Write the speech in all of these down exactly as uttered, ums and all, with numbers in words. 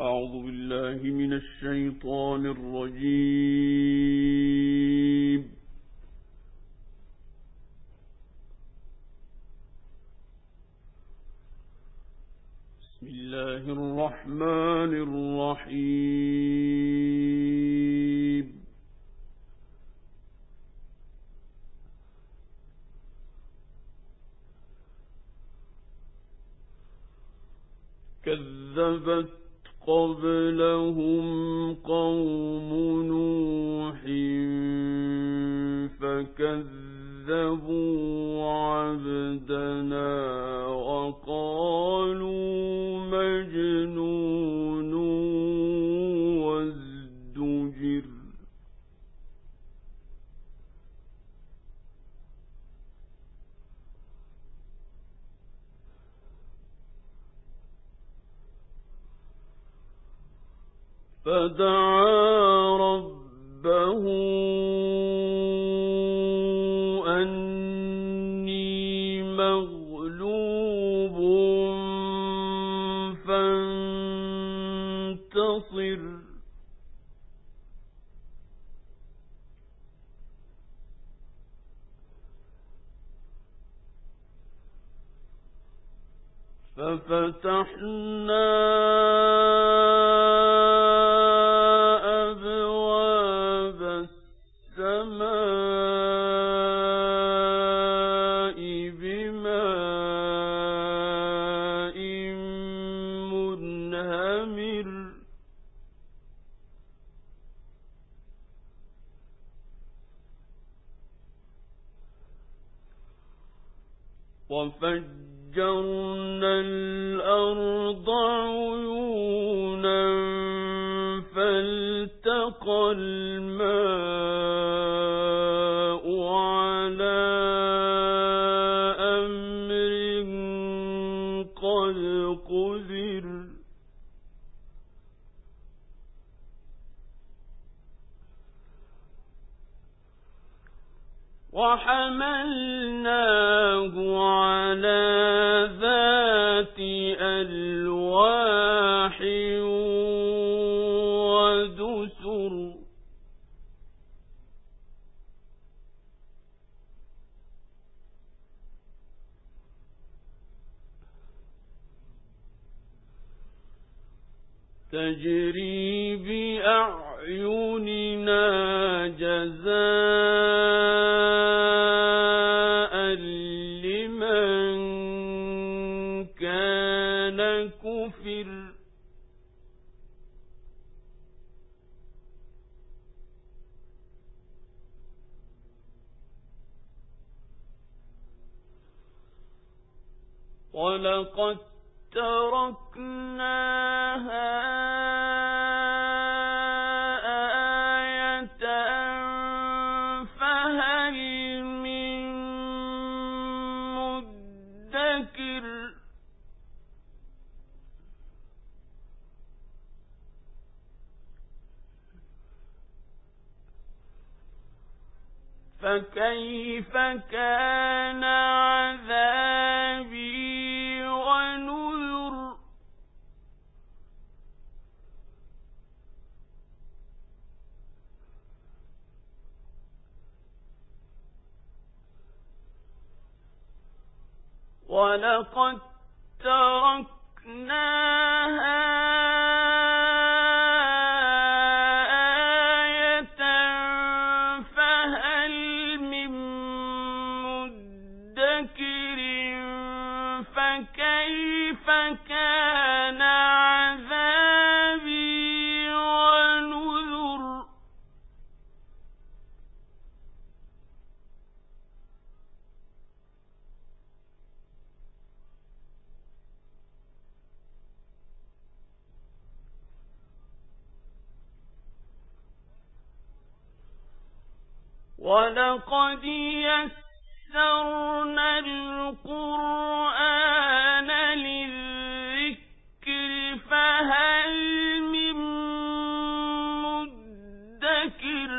أعوذ بالله من الشيطان الرجيم. بسم الله الرحمن الرحيم. كذبت قبلهم قوم نوح فكذبوا عبدنا وقالوا مجنون وازدجر. فدعا ربه أني مغلوب فانتصر. ففتحنا وفجرنا الأرض عيونا فالتقى الماء على أمر قد قدر. وحملناه على ذات ألواح ودسر. تجري بأعيننا جزاء لمن كان كفر. ولقد تركناها آية فهل من مدكر. فكيف كان عذابي ونذر. ولقد تركناها آية فهل من مدكر. فكيف كان عذابي ونذر. ولقد يسرنا القرآن للذكر فهل من مدكر.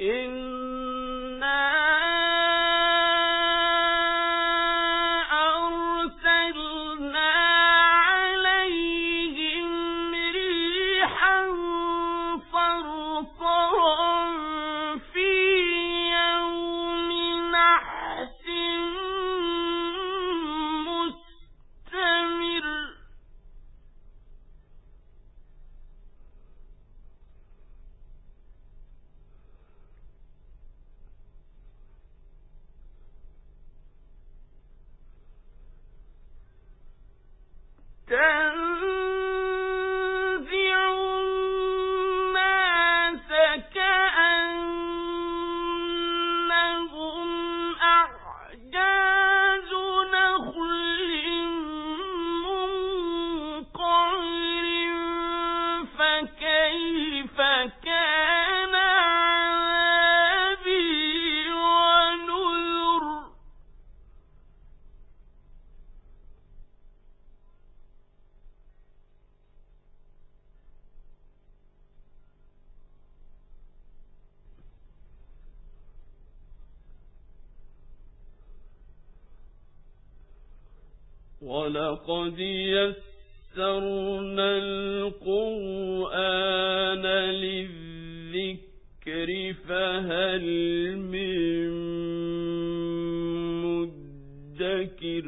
إنا أرسلنا عليهم ريحا صرصرا في يوم نحس مستمر تنزع الناس كأنهم أعجاز نخل منقعر فكيف كان عذابي ونذر ولقد يسرنا القرآن للذكر فهل من مدكر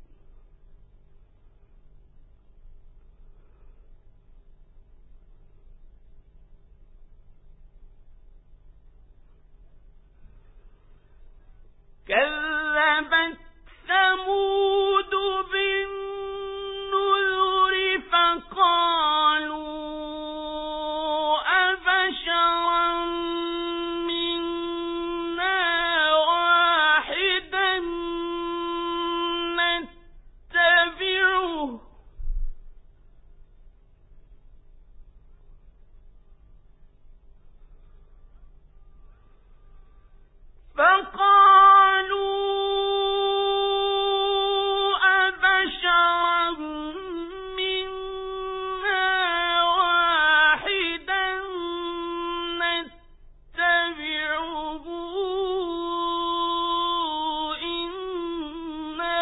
كذبت ثمود بالنذر فقالوا أبشرا منا واحدا نتبعه فقالوا أبشرا منا واحدا نتبعه إنا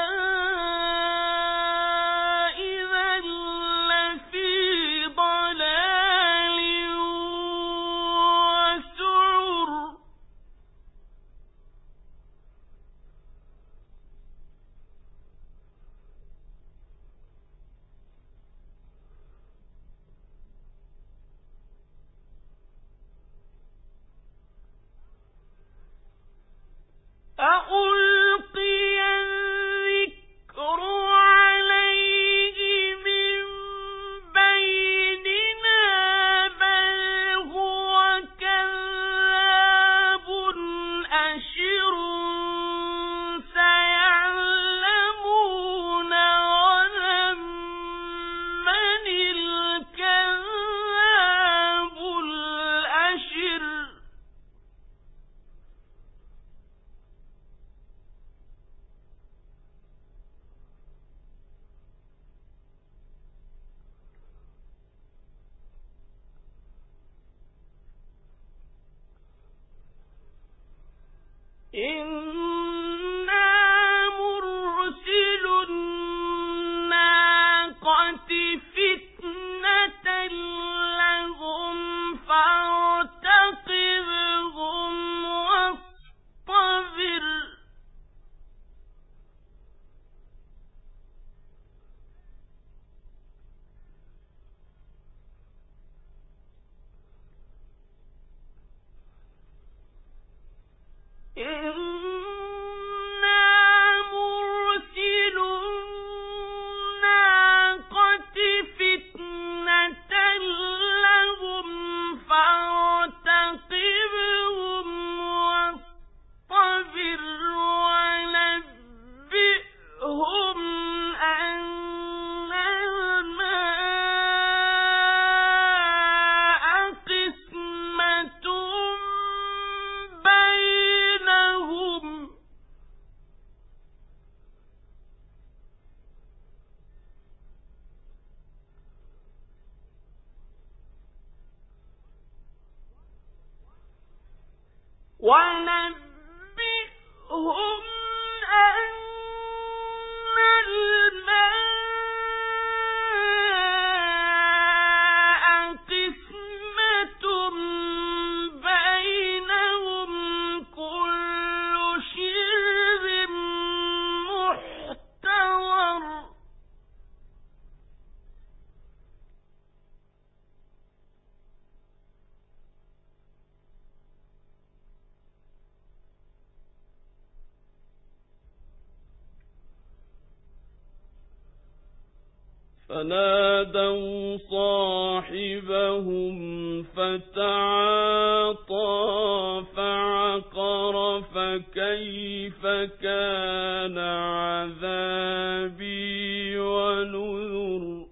إذا لفي ضلال وسعر أألقي الذكر عليه من بيننا بل هو كذاب أشر سيعلمون غدا من الكذاب الأشر إنا مرسل الناقة فتنة لهم فارتقبهم واصطبر إنا مرسل الناقة فتنة لهم فارتقبهم واصطبر ونبئهم أن الماء قسمة بينهم ونبئهم أن الماء قسمة بينهم كل شرب محتضر فنادوا صاحبهم فتعاطى فعقر فكيف كان عذابي ونذر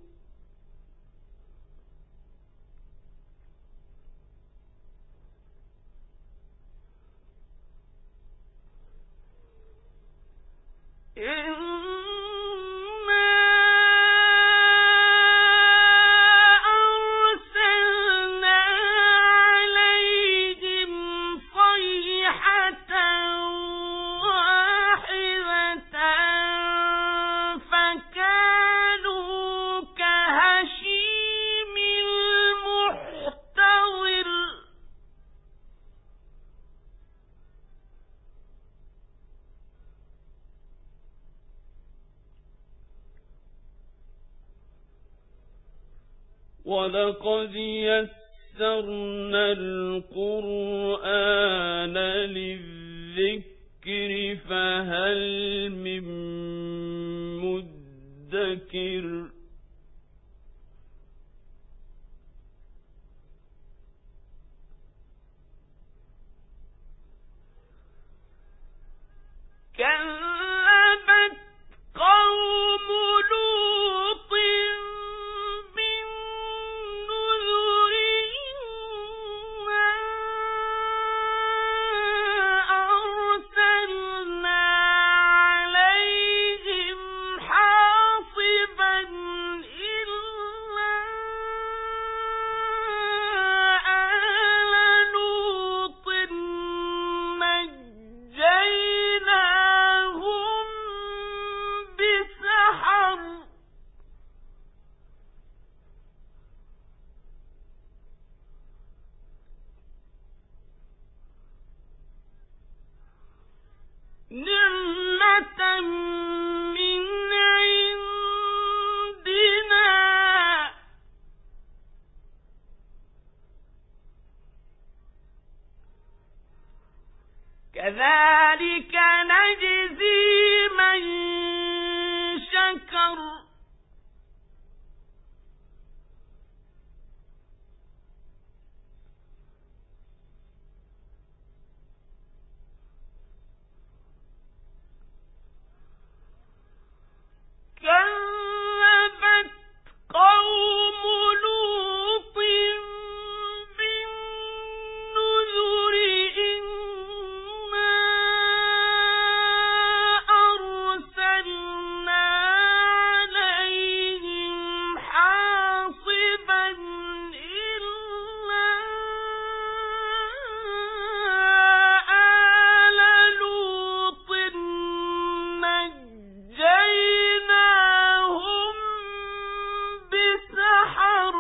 ولقد يسرنا القرآن للذكر فهل من مدكر كذبت قوم لوط نعمة من عندنا كذلك نجزي من شكر كذبت قوم لوط بالنذر إنا أرسلنا عليهم حاصبا إلا آل لوط نجيناهم بسحر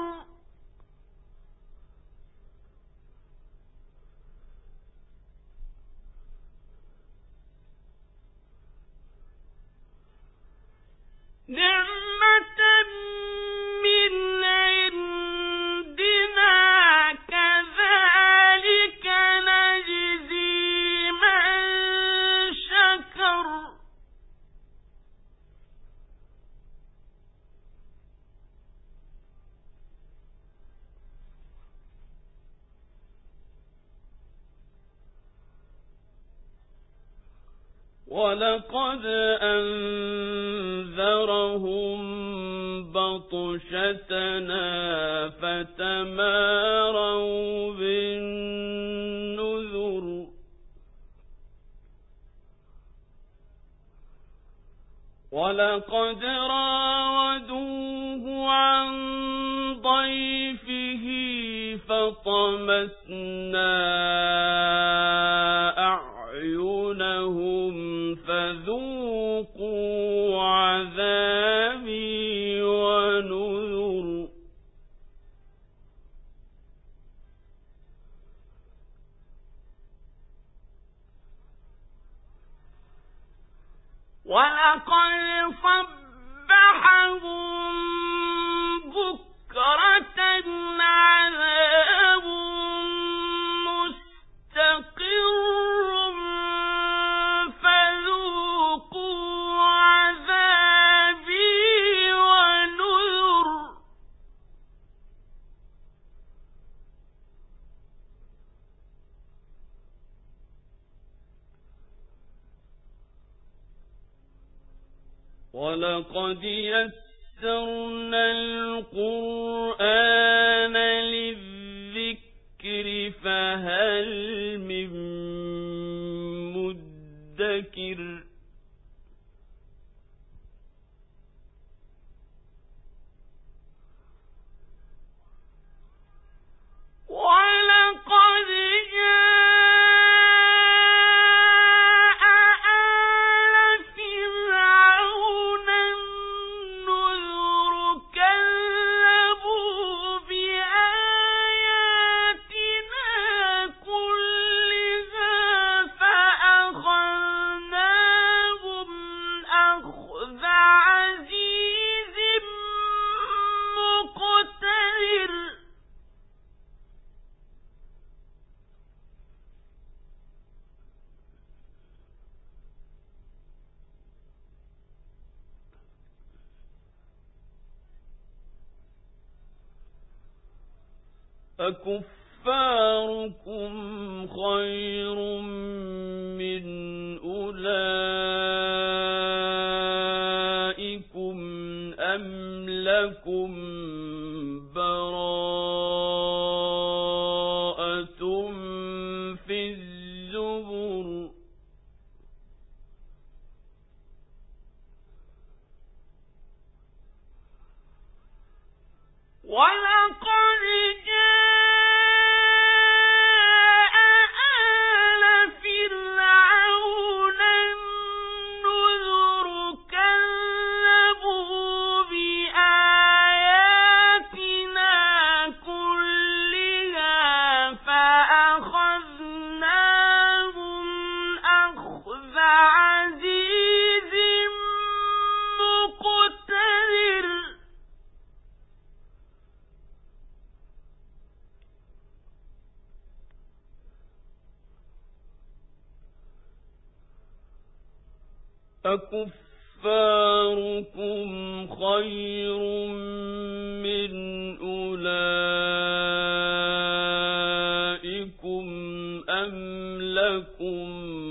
نعمة من عندنا كذلك نجزي من شكر ولقد أنذرهم بطشتنا فتماروا بالنذر ولقد راودوه عن ضيفه فطمسنا ولقد صبحهم بكرة عذاب مستقر فذوقوا عذابي ونذر ولقد يسرنا القرآن للذكر فهل من مدكر ولقد جاء آل فرعون النذر كذبوا بآياتنا كلها فأخذناهم أخذ عزيز مقتدر أكفاركم خير من أولئكم أم لكم براءة في الزبر ولقد جاء آل فرعون النذر كذبوا بآياتنا كلها فأخذناهم أخذ عزيز مقتدر أكفاركم خير من أولئكم أم لكم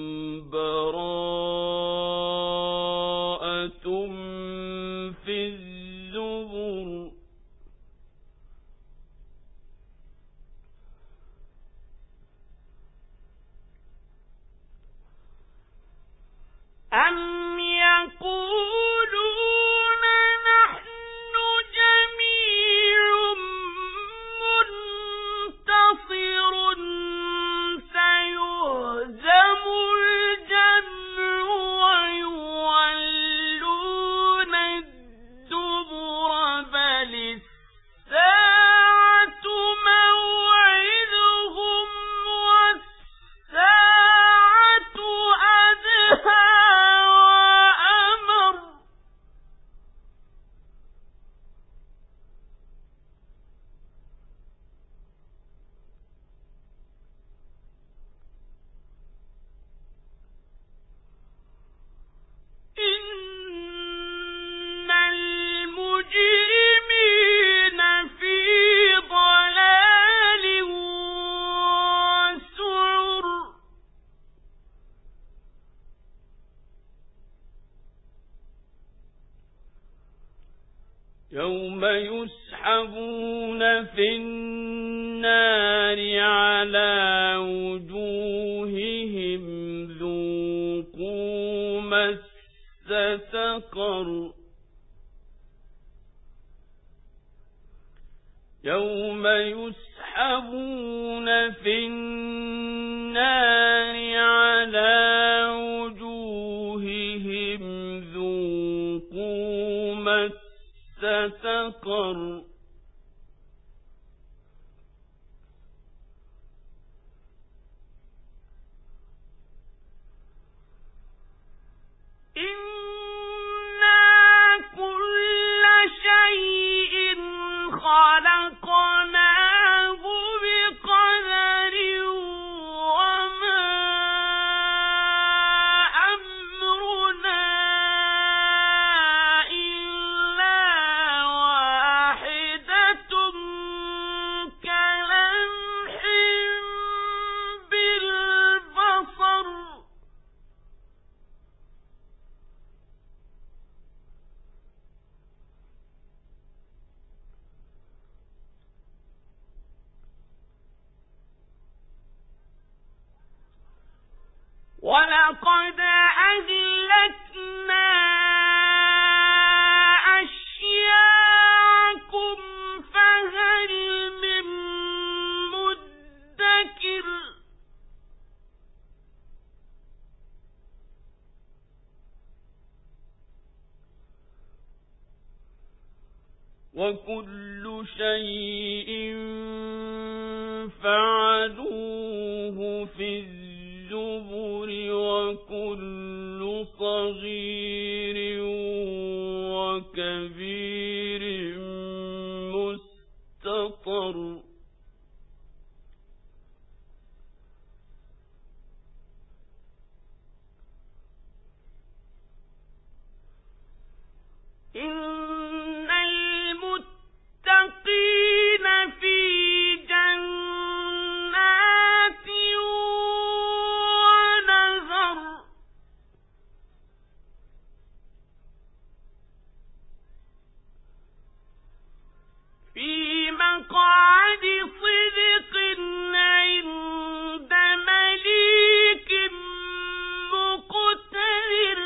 براءة في الزبر أم يقولون نحن جميع منتصر سيهزم الجمع ويولون الدبر بل الساعة موعدهم والساعة أدهى وأمر إن المجرمين في ضلال وسعر يوم يسحبون في النار على وجوههم ذوقوا مس سقر يوم يسحبون في النار على وجوههم ذوقوا مس سقر إن ولقد أهلكنا أشياعكم فهل من مدكر وكل شيء فعلوه في الزبر وكل صغير وكبير مستطر إن المتقين في جنات ونهر في مقعد صدق عند مليك مقتدر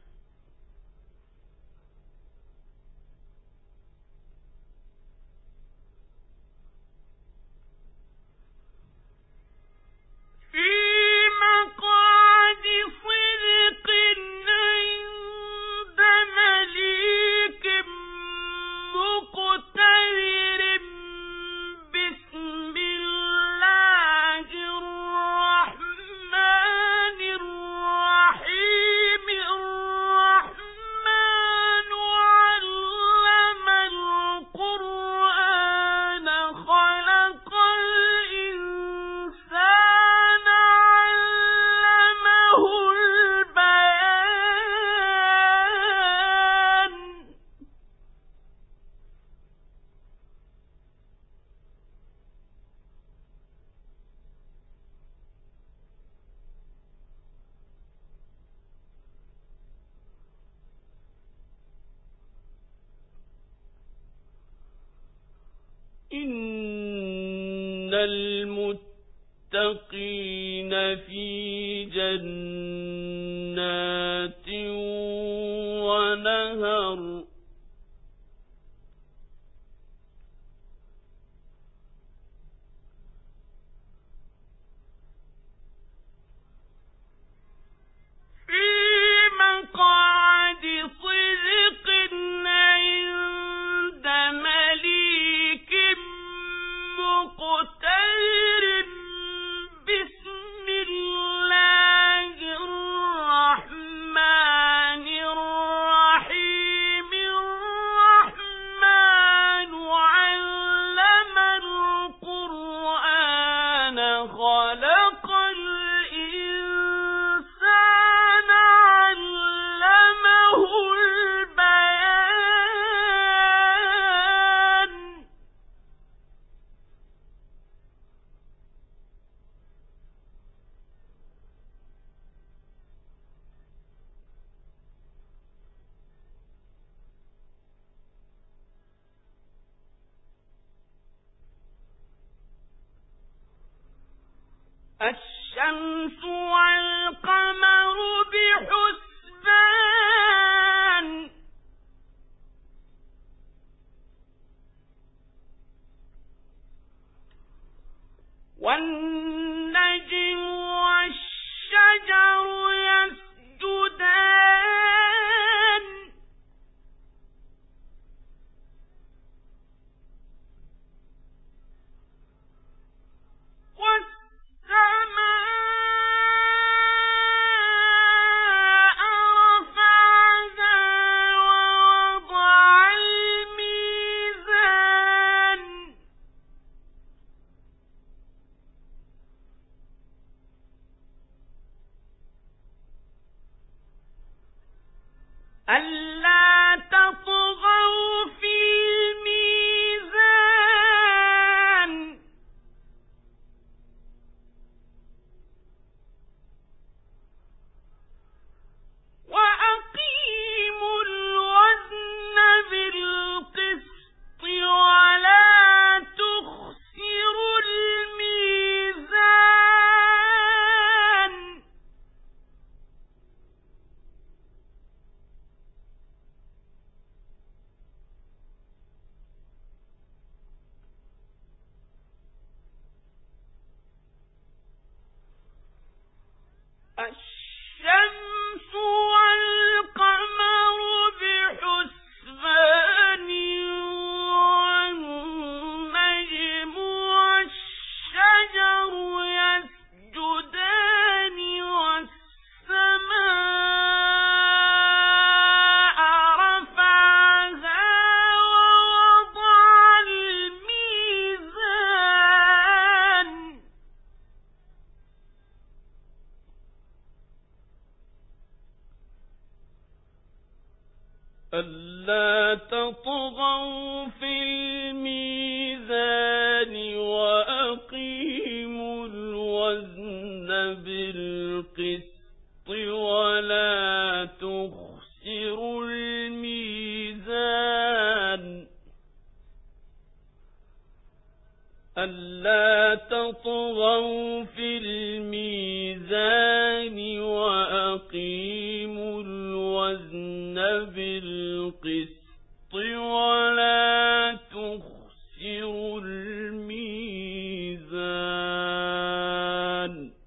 في مقعد صدق عند مليك مقتدر بسم الله الرحمن الرحيم الرحمن علم القرآن خلق الإنسان علمه البيان إن المتقين في جنات ونهر في مقعد صدق عند مليك مقتدر بسم الله الرحمن الرحيم الرحمن علم القرآن خلق الإنسان علمه البيان الشمس والقمر بحسبان والنجم والشجر يسجدان والسماء رفعها ووضع الميزان ألا تطغوا في الميزان وأقيموا الوزن بالقسط ولا تخسروا الميزان ألا تطغوا في الميزان وأقيموا الوزن بالقسط ولا تخسروا الميزان ألا تطغوا في الميزان وأقيموا الوزن بالقسط ولا تخسروا الميزان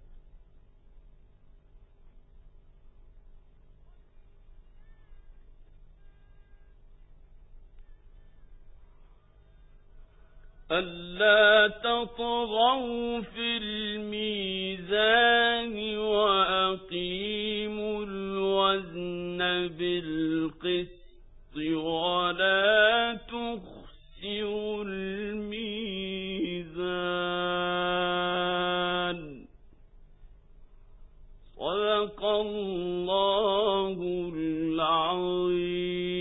ألا تطغوا في الميزان وأقيموا الوزن بالقسط ولا تخسروا الميزان صدق الله العظيم.